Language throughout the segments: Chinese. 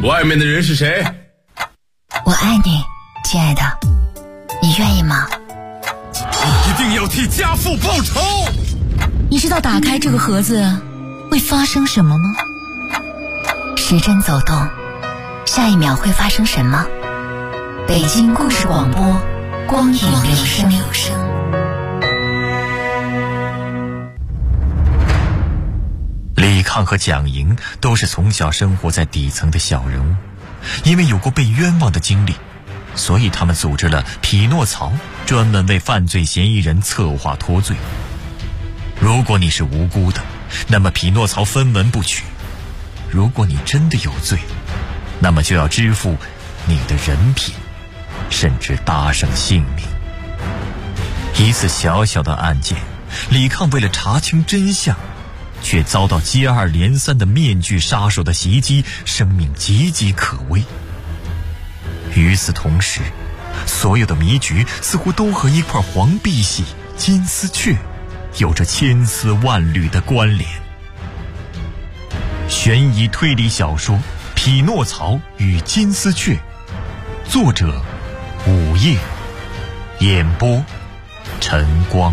外面的人是谁？ 我爱你，亲爱的，你愿意吗？ 你一定要替家父报仇！ 你知道打开这个盒子会发生什么吗？时针走动，下一秒会发生什么？北京故事广播，光影留声。 李抗和蒋莹都是从小生活在底层的小人物，因为有过被冤枉的经历，所以他们组织了匹诺曹，专门为犯罪嫌疑人策划脱罪。如果你是无辜的，那么匹诺曹分文不取；如果你真的有罪，那么就要支付你的人品，甚至搭上性命。一次小小的案件，李抗为了查清真相，却遭到接二连三的面具杀手的袭击，生命岌岌可危。与此同时，所有的迷局似乎都和一块黄碧玺、金丝雀有着千丝万缕的关联。悬疑推理小说《匹诺曹与金丝雀》，作者午夜，演播晨光。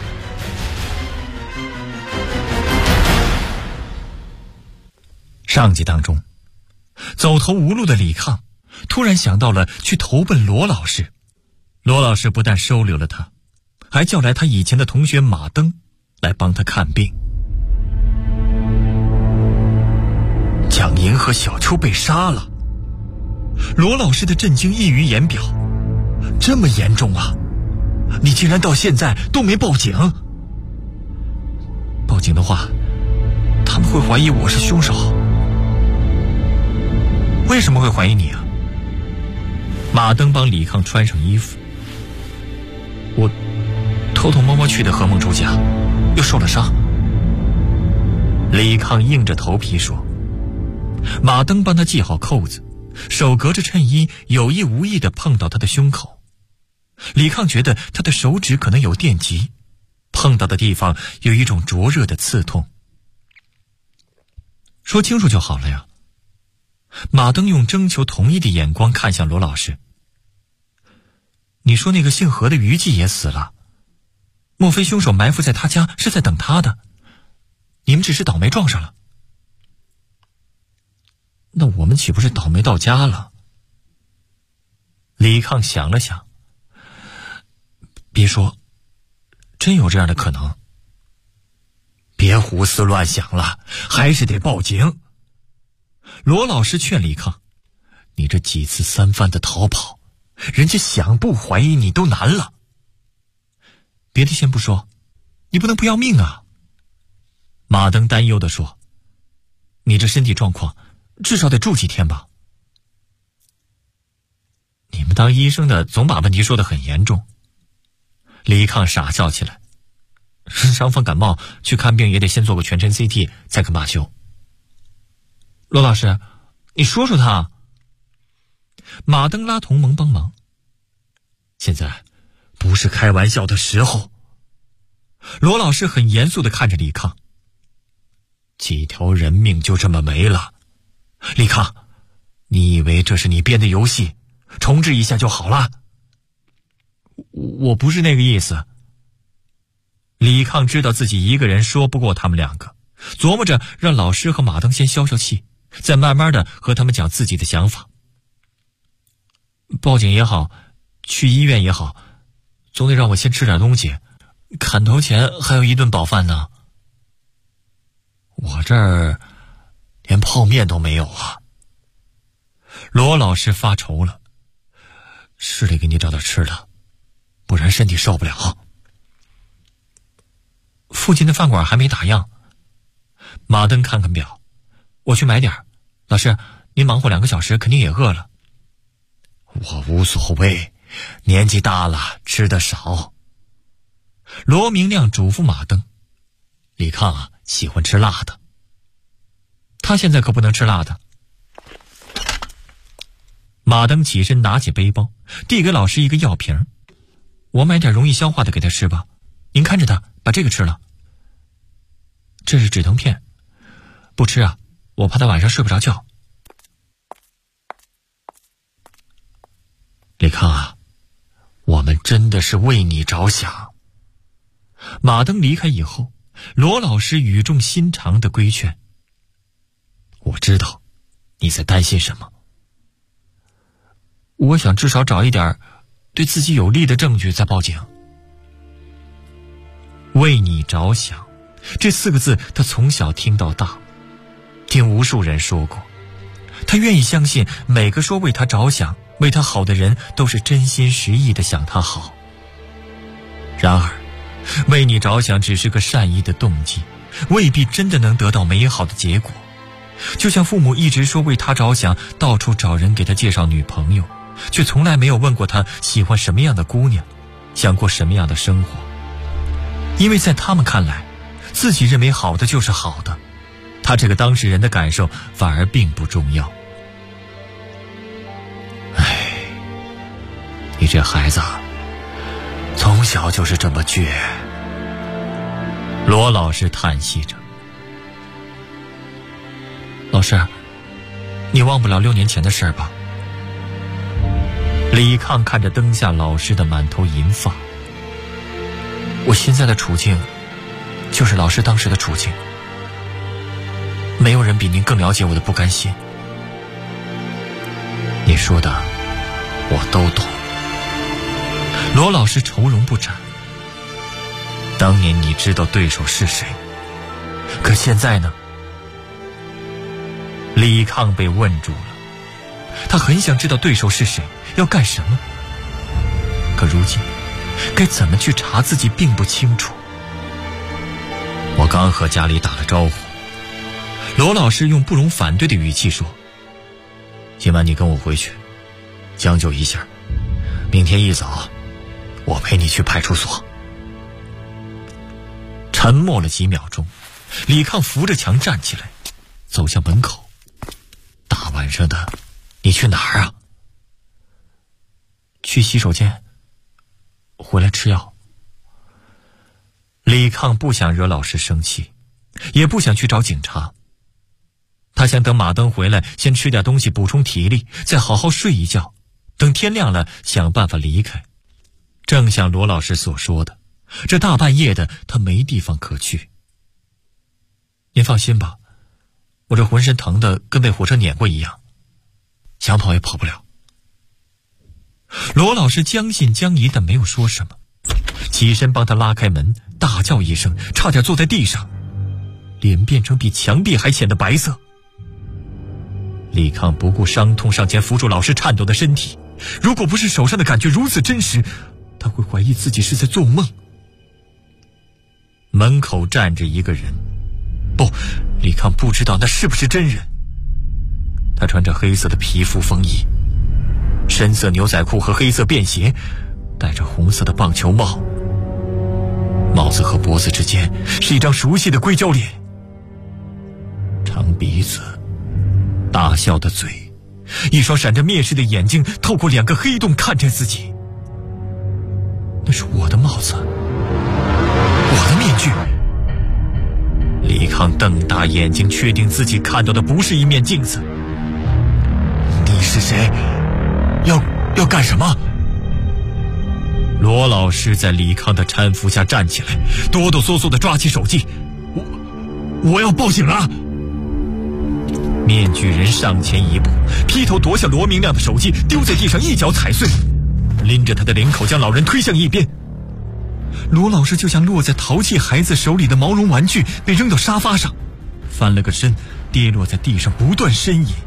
上集当中，走投无路的李抗突然想到了去投奔罗老师。罗老师不但收留了他，还叫来他以前的同学马登来帮他看病。蒋莹和小秋被杀了，罗老师的震惊溢于言表。这么严重啊？你竟然到现在都没报警？报警的话，他们会怀疑我是凶手。为什么会怀疑你啊？马登帮李抗穿上衣服。我偷偷摸摸去的何梦珠家，又受了伤。李抗硬着头皮说。马登帮他系好扣子，手隔着衬衣有意无意地碰到他的胸口。李抗觉得他的手指可能有电击，碰到的地方有一种灼热的刺痛。说清楚就好了呀。马登用征求同意的眼光看向罗老师。你说那个姓何的于季也死了，莫非凶手埋伏在他家是在等他的？你们只是倒霉撞上了。那我们岂不是倒霉到家了？李抗想了想，别说，真有这样的可能。别胡思乱想了，还是得报警。罗老师劝李抗，你这几次三番的逃跑，人家想不怀疑你都难了。别的先不说，你不能不要命啊。马登担忧地说，你这身体状况至少得住几天吧。你们当医生的总把问题说得很严重。李抗傻笑起来，伤风感冒去看病也得先做个全身 CT 再肯罢休。罗老师，你说说他。马登拉同盟帮忙。现在不是开玩笑的时候。罗老师很严肃地看着李抗。几条人命就这么没了。李抗，你以为这是你编的游戏，重置一下就好了？我不是那个意思。李抗知道自己一个人说不过他们两个，琢磨着让老师和马登先消消气，再慢慢的和他们讲自己的想法。报警也好，去医院也好，总得让我先吃点东西，砍头前还有一顿饱饭呢。我这儿连泡面都没有啊。罗老师发愁了，是得给你找点吃的，不然身体受不了。附近的饭馆还没打烊。马登看看表，我去买点。老师，您忙活2个小时肯定也饿了。我无所谓，年纪大了吃得少。罗明亮嘱咐马登，李抗啊喜欢吃辣的，他现在可不能吃辣的。马登起身拿起背包，递给老师一个药瓶。我买点容易消化的给他吃吧，您看着他把这个吃了。这是止疼片，不吃啊，我怕他晚上睡不着觉。 李康啊，我们真的是为你着想。马登离开以后，罗老师语重心长地规劝：我知道你在担心什么，我想至少找一点对自己有利的证据再报警。为你着想，这4个字他从小听到大，听无数人说过。他愿意相信每个说为他着想为他好的人都是真心实意的想他好。然而为你着想只是个善意的动机，未必真的能得到美好的结果。就像父母一直说为他着想，到处找人给他介绍女朋友，却从来没有问过他喜欢什么样的姑娘，想过什么样的生活。因为在他们看来，自己认为好的就是好的，他这个当事人的感受反而并不重要。你这孩子从小就是这么倔。罗老师叹息着。老师，你忘不了6年前的事儿吧？李抗看着灯下老师的满头银发。我现在的处境就是老师当时的处境，没有人比您更了解我的不甘心。你说的我都懂。罗老师愁容不展。当年你知道对手是谁，可现在呢？李抗被问住了，他很想知道对手是谁，要干什么，可如今该怎么去查自己并不清楚。我刚和家里打了招呼，罗老师用不容反对的语气说：今晚你跟我回去，将就一下，明天一早我陪你去派出所。沉默了几秒钟，李抗扶着墙站起来，走向门口。大晚上的，你去哪儿啊？去洗手间，回来吃药。李抗不想惹老师生气，也不想去找警察。他想等马登回来，先吃点东西补充体力，再好好睡一觉，等天亮了想办法离开。正像罗老师所说的，这大半夜的他没地方可去。您放心吧，我这浑身疼的跟被火车碾过一样，想跑也跑不了。罗老师将信将疑，但没有说什么，起身帮他拉开门，大叫一声，差点坐在地上，脸变成比墙壁还浅的白色。李抗不顾伤痛上前扶住老师颤抖的身体，如果不是手上的感觉如此真实，他会怀疑自己是在做梦。门口站着一个人，不，李抗不知道那是不是真人。他穿着黑色的皮肤风衣，深色牛仔裤和黑色便鞋，戴着红色的棒球帽，帽子和脖子之间是一张熟悉的硅胶脸，长鼻子，大笑的嘴，一双闪着蔑视的眼睛透过2个黑洞看着自己。那是我的帽子，我的面具。李抗瞪大眼睛，确定自己看到的不是一面镜子。你是谁？要干什么？罗老师在李抗的搀扶下站起来，哆哆嗦嗦地抓起手机。我要报警了！面具人上前一步，劈头夺下罗明亮的手机，丢在地上一脚踩碎，拎着他的领口将老人推向一边。罗老师就像落在淘气孩子手里的毛绒玩具，被扔到沙发上，翻了个身，跌落在地上，不断呻吟。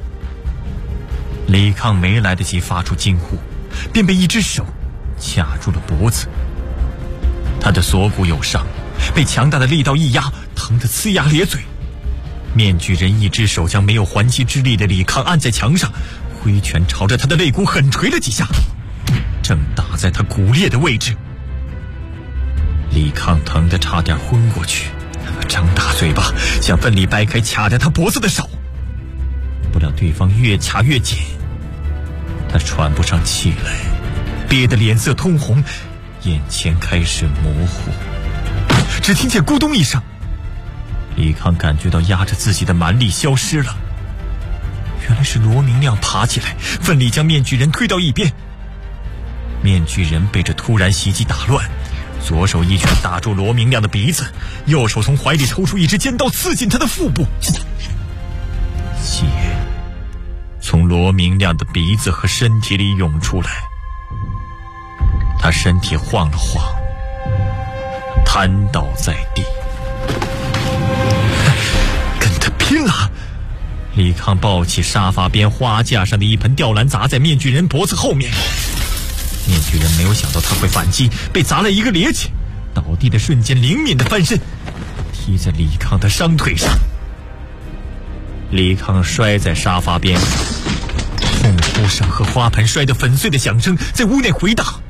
李抗没来得及发出惊呼，便被一只手卡住了脖子。他的锁骨有伤，被强大的力道一压，疼得呲牙咧嘴。面具人一只手将没有还击之力的李抗按在墙上，挥拳朝着他的肋骨狠捶了几下，正打在他骨裂的位置。李抗疼得差点昏过去，张大嘴巴想奋力掰开卡在他脖子的手，不料对方越卡越紧，他喘不上气来，憋得脸色通红，眼前开始模糊。只听见咕咚一声，李抗感觉到压着自己的蛮力消失了。原来是罗明亮爬起来，奋力将面具人推到一边， 面具人被这突然袭击打乱，左手一拳打住罗明亮的鼻子，右手从怀里抽出一支尖刀刺进他的腹部，血从罗明亮的鼻子和身体里涌出来，他身体晃了晃，瘫倒在地。跟他拼了！李康抱起沙发边花架上的一盆吊兰，砸在面具人脖子后面。面具人没有想到他会反击，被砸了一个趔趄，倒地的瞬间灵敏的翻身，踢在李康的伤腿上。李康摔在沙发边上，痛呼声和花盆摔得粉碎的响声在屋内回荡。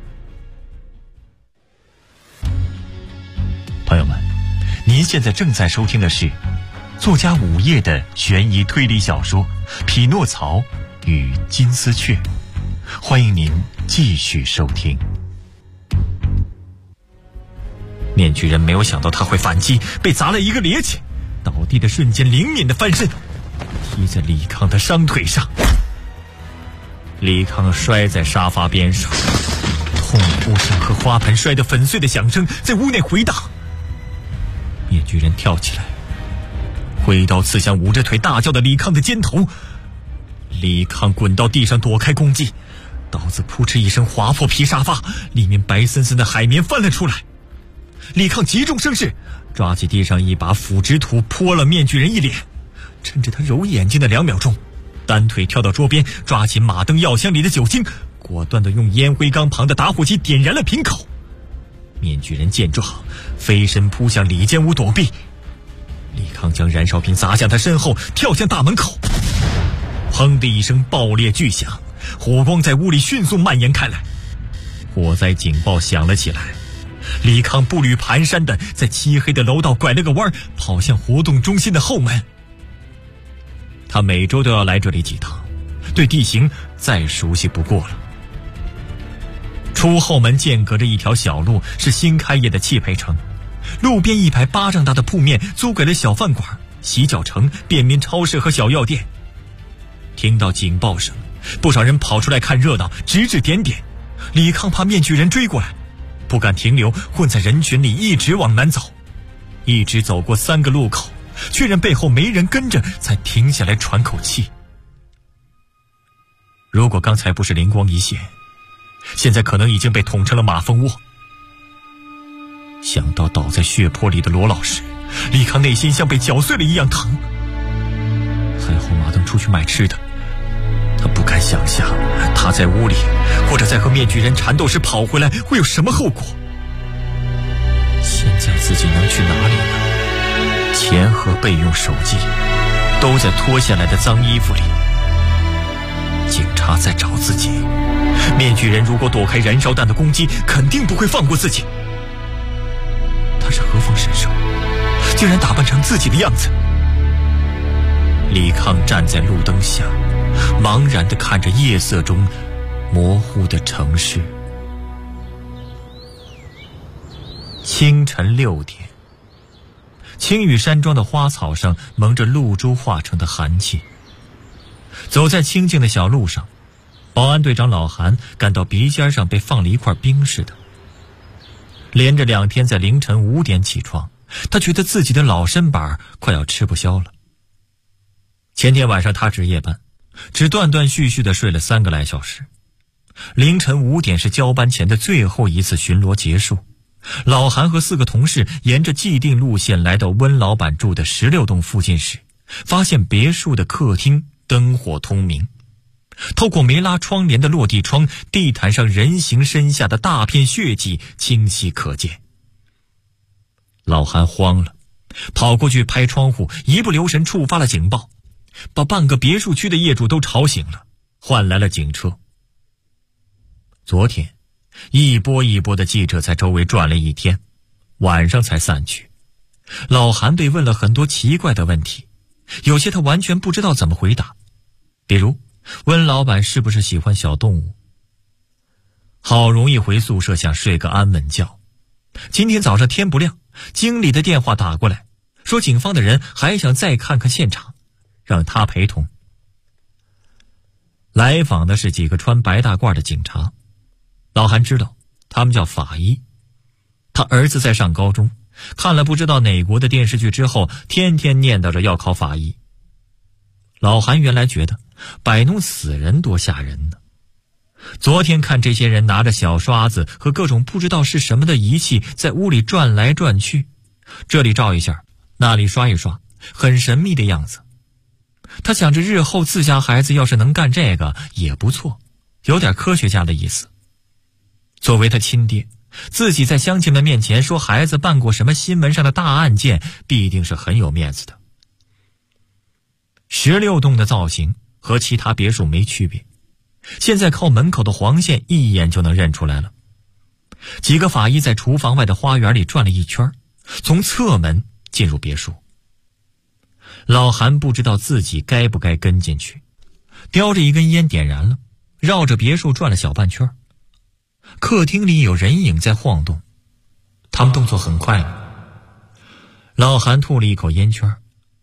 朋友们，您现在正在收听的是作家午夜的悬疑推理小说《匹诺曹与金丝雀》，欢迎您继续收听。面具人没有想到他会反击，被砸了一个趔趄，倒地的瞬间灵敏的翻身，踢在李康的伤腿上。李康摔在沙发边上，痛呼声和花盆摔得粉碎的响声在屋内回荡。面具人跳起来，挥刀刺向捂着腿大叫的李康的肩头。李康滚到地上躲开攻击，刀子扑哧一声划破皮沙发，里面白森森的海绵翻了出来。李康急中生智，抓起地上一把腐殖土泼了面具人一脸，趁着他揉眼睛的2秒钟，单腿跳到桌边，抓起马登药箱里的酒精，果断地用烟灰缸旁的打火机点燃了瓶口。面具人见状，飞身扑向里间屋躲避。李康将燃烧瓶砸向他身后，跳向大门口。砰的一声爆裂巨响，火光在屋里迅速蔓延开来。火灾警报响了起来。李康步履蹒跚地在漆黑的楼道拐了个弯，跑向活动中心的后门。他每周都要来这里几趟，对地形再熟悉不过了。出后门间隔着一条小路，是新开业的汽配城。路边一排巴掌大的铺面租给了小饭馆、洗脚城、便民超市和小药店。听到警报声，不少人跑出来看热闹，指指点点。李康怕面具人追过来，不敢停留，混在人群里一直往南走，一直走过3个路口，确认背后没人跟着，才停下来喘口气。如果刚才不是灵光一现，现在可能已经被捅成了马蜂窝。想到倒在血泊里的罗老师，李康内心像被搅碎了一样疼。还好马登出去买吃的，他不敢想象他在屋里或者在和面具人缠斗时跑回来会有什么后果。现在自己能去哪里呢？钱和备用手机都在脱下来的脏衣服里。警察在找自己，面具人如果躲开燃烧弹的攻击，肯定不会放过自己。他是何方神圣，竟然打扮成自己的样子？李康站在路灯下，茫然地看着夜色中模糊的城市。清晨6点，青羽山庄的花草上蒙着露珠化成的寒气。走在清静的小路上，保安队长老韩感到鼻尖上被放了一块冰似的。连着2天在凌晨5点起床，他觉得自己的老身板快要吃不消了。前天晚上他值夜班，只断断续续地睡了3个来小时。凌晨5点是交班前的最后一次巡逻结束。老韩和4个同事沿着既定路线来到温老板住的16栋附近时，发现别墅的客厅灯火通明，透过没拉窗帘的落地窗，地毯上人形身下的大片血迹清晰可见。老韩慌了，跑过去拍窗户，一不留神触发了警报，把半个别墅区的业主都吵醒了，换来了警车。昨天一波一波的记者在周围转了一天，晚上才散去。老韩被问了很多奇怪的问题，有些他完全不知道怎么回答，比如温老板是不是喜欢小动物。好容易回宿舍想睡个安稳觉，今天早上天不亮，经理的电话打过来，说警方的人还想再看看现场，让他陪同。来访的是几个穿白大褂的警察， 老韩知道他们叫法医，他儿子在上高中，看了不知道哪国的电视剧之后，天天念叨着要考法医。老韩原来觉得摆弄死人多吓人呢，昨天看这些人拿着小刷子和各种不知道是什么的仪器在屋里转来转去，这里照一下，那里刷一刷，很神秘的样子。他想着日后自家孩子要是能干这个也不错，有点科学家的意思。作为他亲爹，自己在乡亲们面前说孩子办过什么新闻上的大案件，必定是很有面子的。16栋的造型和其他别墅没区别，现在靠门口的黄线一眼就能认出来了。几个法医在厨房外的花园里转了一圈，从侧门进入别墅。老韩不知道自己该不该跟进去，叼着一根烟点燃了，绕着别墅转了小半圈。客厅里有人影在晃动，他们动作很快。老韩吐了一口烟圈，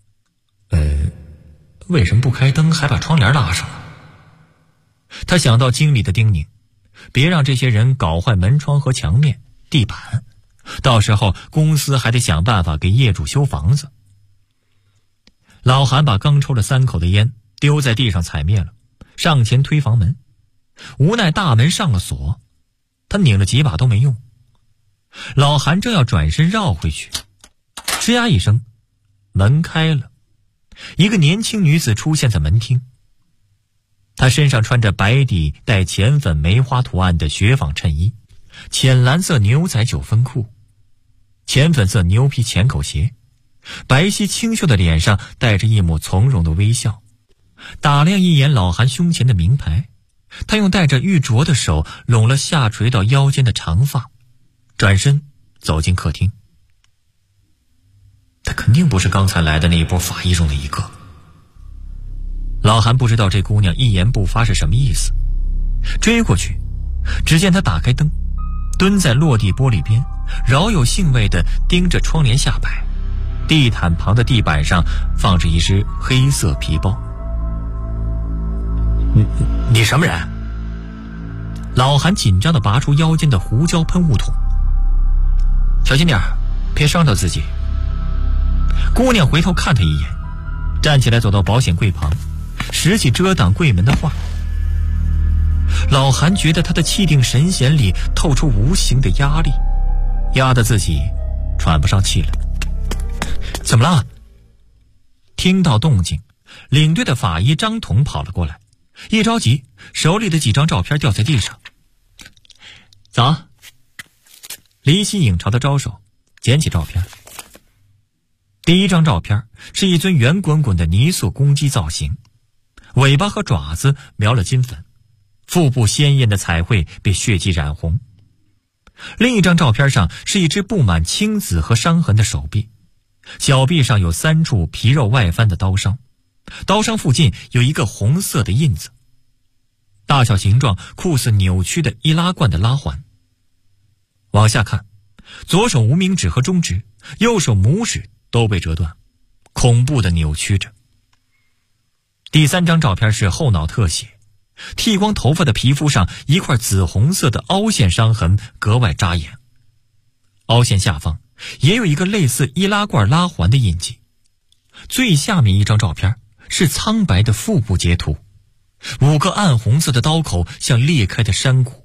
为什么不开灯还把窗帘拉上了？他想到经理的叮咛，别让这些人搞坏门窗和墙面、地板，到时候公司还得想办法给业主修房子。老韩把刚抽了3口的烟丢在地上踩灭了，上前推房门，无奈大门上了锁，他拧了几把都没用。老韩正要转身绕回去，吱呀一声，门开了，一个年轻女子出现在门厅。她身上穿着白底带浅粉梅花图案的雪纺衬衣，浅蓝色牛仔9分裤，浅粉色牛皮浅口鞋，白皙清秀的脸上带着一抹从容的微笑。打量一眼老韩胸前的名牌，他用带着玉镯的手拢了下垂到腰间的长发，转身走进客厅。他肯定不是刚才来的那一波法医中的一个。老韩不知道这姑娘一言不发是什么意思，追过去，只见她打开灯，蹲在落地玻璃边，饶有兴味地盯着窗帘下摆。地毯旁的地板上放着一只黑色皮包。你什么人？老韩紧张地拔出腰间的胡椒喷雾筒。小心点，别伤到自己。姑娘回头看他一眼，站起来走到保险柜旁，拾起遮挡柜门的画。老韩觉得他的气定神闲里透出无形的压力，压得自己喘不上气来。怎么了？听到动静，领队的法医张彤跑了过来，一着急，手里的几张照片掉在地上。走。黎希颖朝他招手，捡起照片。第一张照片是一尊圆滚滚的泥塑公鸡造型，尾巴和爪子描了金粉，腹部鲜艳的彩绘被血迹染红。另一张照片上是一只布满青紫和伤痕的手臂，小臂上有3处皮肉外翻的刀伤，刀伤附近有一个红色的印子，大小形状酷似扭曲的易拉罐的拉环。往下看，左手无名指和中指，右手拇指都被折断，恐怖的扭曲着。第3张照片是后脑特写，剃光头发的皮肤上一块紫红色的凹陷伤痕格外扎眼，凹陷下方也有一个类似易拉罐拉环的印记。最下面一张照片是苍白的腹部截图，5个暗红色的刀口像裂开的山谷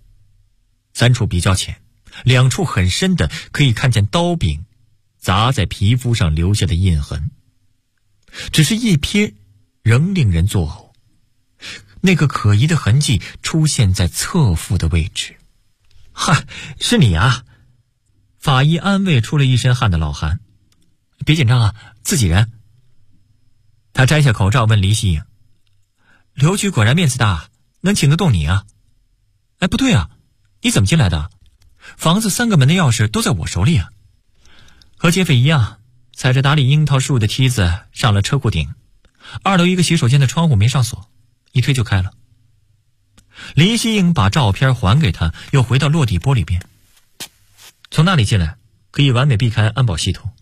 ，3处比较浅，2处很深的可以看见刀柄砸在皮肤上留下的印痕。只是一瞥仍令人作呕，那个可疑的痕迹出现在侧腹的位置。嗨，是你啊！法医安慰出了一身汗的老韩。别紧张啊，自己人。他摘下口罩问黎希颖，刘局果然面子大，能请得动你啊？哎，不对啊，你怎么进来的？房子3个门的钥匙都在我手里啊。和劫匪一样，踩着打理樱桃树的梯子上了车库顶，2楼一个洗手间的窗户没上锁，一推就开了。黎希颖把照片还给他，又回到落地玻璃边。从那里进来可以完美避开安保系统。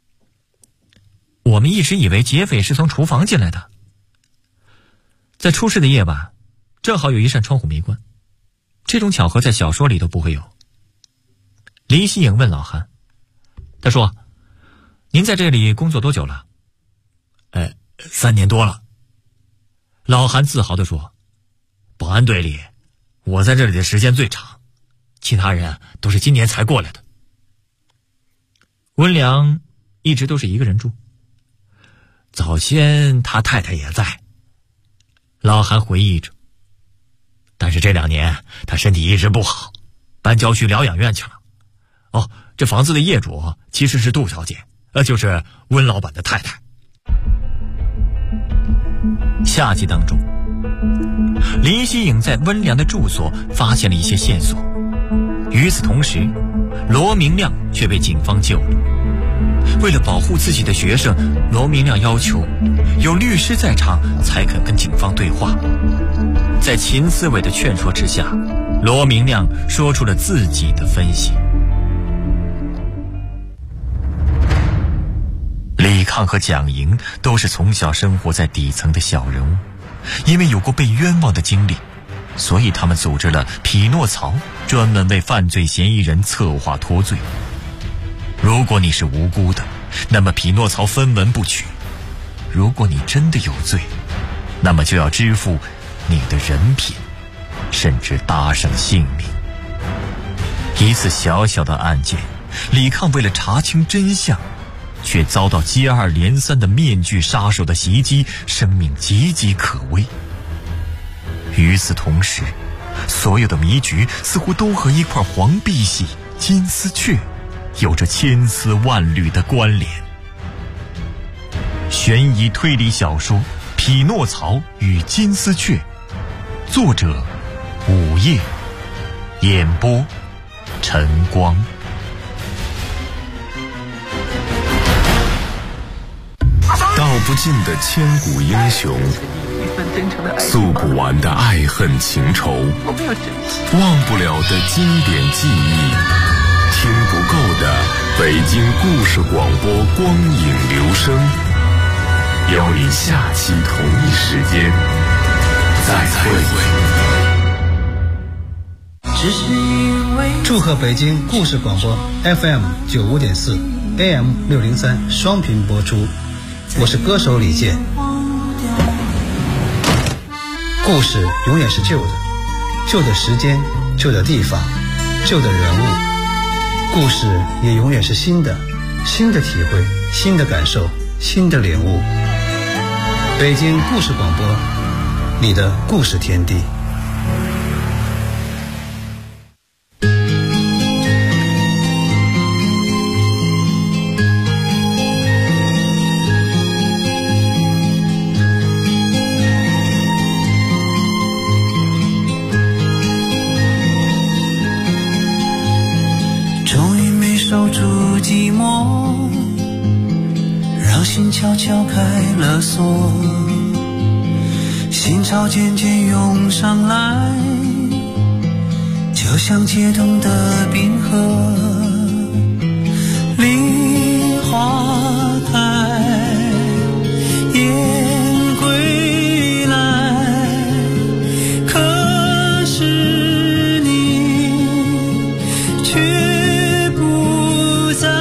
我们一直以为劫匪是从厨房进来的。在出事的夜晚，正好有一扇窗户没关， 这种巧合在小说里都不会有。林希颖问老韩，他说：“您在这里工作多久了？”3年多了。老韩自豪地说：“保安队里，我在这里的时间最长，其他人都是今年才过来的。”温良一直都是一个人住，早先他太太也在。老韩回忆着，但是这2年他身体一直不好，搬郊区疗养院去了。这房子的业主其实是杜小姐，就是温老板的太太。下集当中，林希颖在温良的住所发现了一些线索，与此同时，罗明亮却被警方救了。为了保护自己的学生，罗明亮要求有律师在场才肯跟警方对话。在秦思伟的劝说之下，罗明亮说出了自己的分析。李抗和蒋莹都是从小生活在底层的小人物，因为有过被冤枉的经历，所以他们组织了匹诺曹，专门为犯罪嫌疑人策划脱罪。如果你是无辜的，那么匹诺曹分文不取；如果你真的有罪，那么就要支付你的人品，甚至搭上性命。一次小小的案件，李抗为了查清真相，却遭到接二连三的面具杀手的袭击，生命岌岌可危。与此同时，所有的迷局似乎都和一块黄碧玺金丝雀有着千丝万缕的关联。悬疑推理小说《匹诺曹与金丝雀》，作者午夜，演播晨光。 道不尽的千古英雄，诉不完的爱恨情仇，忘不了的经典记忆，听不够的北京故事广播光影留声，邀你下期同一时间再会。 祝贺北京故事广播 FM 95.4 AM 603双频播出，我是歌手李健。故事永远是旧的，旧的时间，旧的地方，旧的人物。故事也永远是新的，新的体会，新的感受，新的领悟。北京故事广播，你的故事天地。 寂寞让心悄悄开了锁，心潮渐渐涌上来，就像解冻的冰河。梨花开，雁归来，可是你却不在，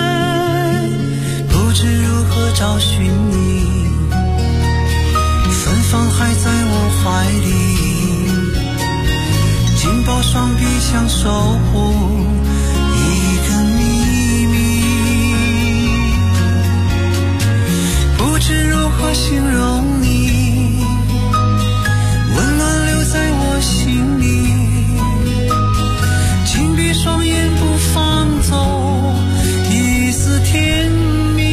不知如何找寻你，芬芳还在我怀里，紧抱双臂想守护一个秘密，不知如何形容你，温暖留在我心里，紧闭双眼不放走一丝甜蜜。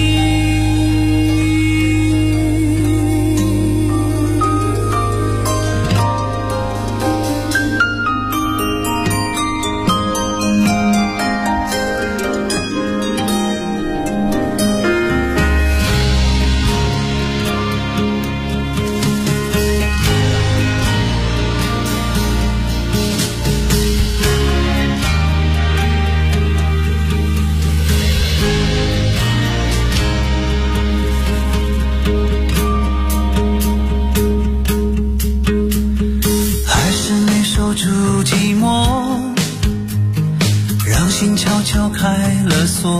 寂寞，让心悄悄开了锁，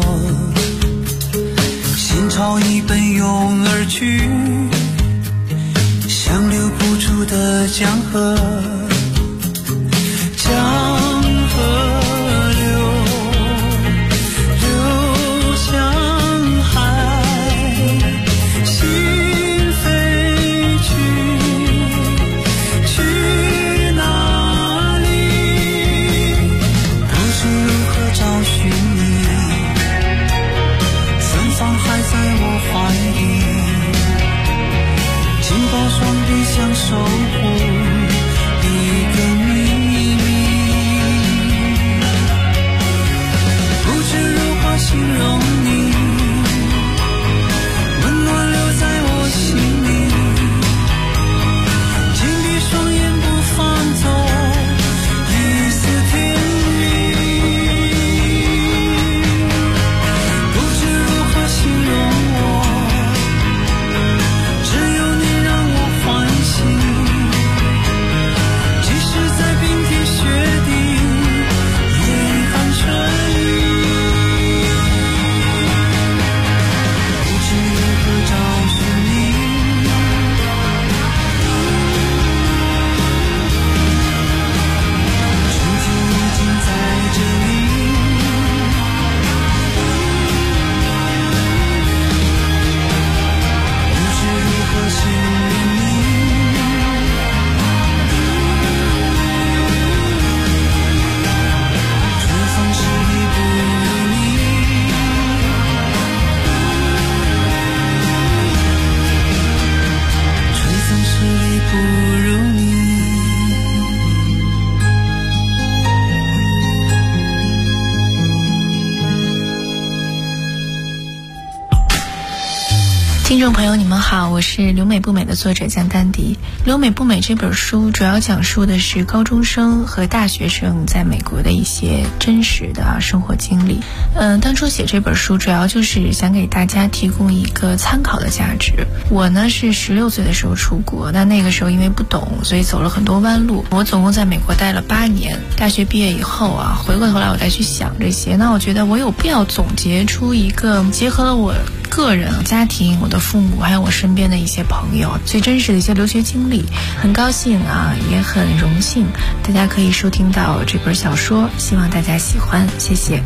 心潮已奔涌而去，像留不住的江河，江河流向海，心飞去哪里？不知如何找寻你，芬芳还在我怀里，紧抱双臂想守护一个秘密，不知如何形容你，温暖留在我心里，紧闭双眼不放走一丝甜蜜，不知如何形容我，只有你让我欢喜，即使在冰天雪地夜寒春雨，不知如何找寻你，春天已经在这里，不知如何形容你，春风十里不如你，春风十里不如你。 听众朋友你们好，我是留美不美的作者江丹迪。留美不美这本书主要讲述的是高中生和大学生在美国的一些真实的生活经历。当初写这本书主要就是想给大家提供一个参考的价值。我呢是16岁的时候出国，那个时候因为不懂，所以走了很多弯路。我总共在美国待了8年，大学毕业以后回过头来我再去想这些，那我觉得我有必要总结出一个结合了我个人、家庭、我的父母还有我身边的一些朋友最真实的一些留学经历。很高兴也很荣幸大家可以收听到这本小说，希望大家喜欢，谢谢。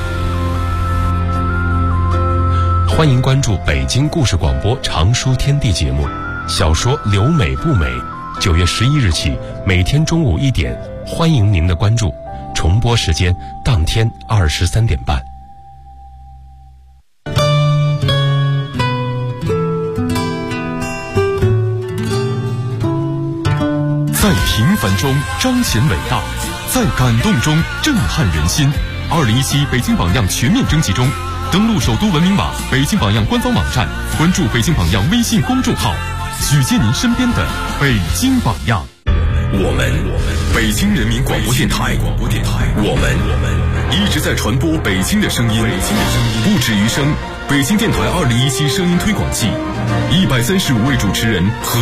欢迎关注北京故事广播长书天地节目，小说《留美不美》，9月11日起每天中午1点，欢迎您的关注，重播时间当天23点半。在平凡中彰显伟大，在感动中震撼人心。2017北京榜样全面征集中，登录首都文明网、北京榜样官方网站，关注北京榜样微信公众号，举荐您身边的北京榜样。我们北京人民广播电台，我们一直在传播北京的声音，不止于声。北京电台2017声音推广季，135位主持人和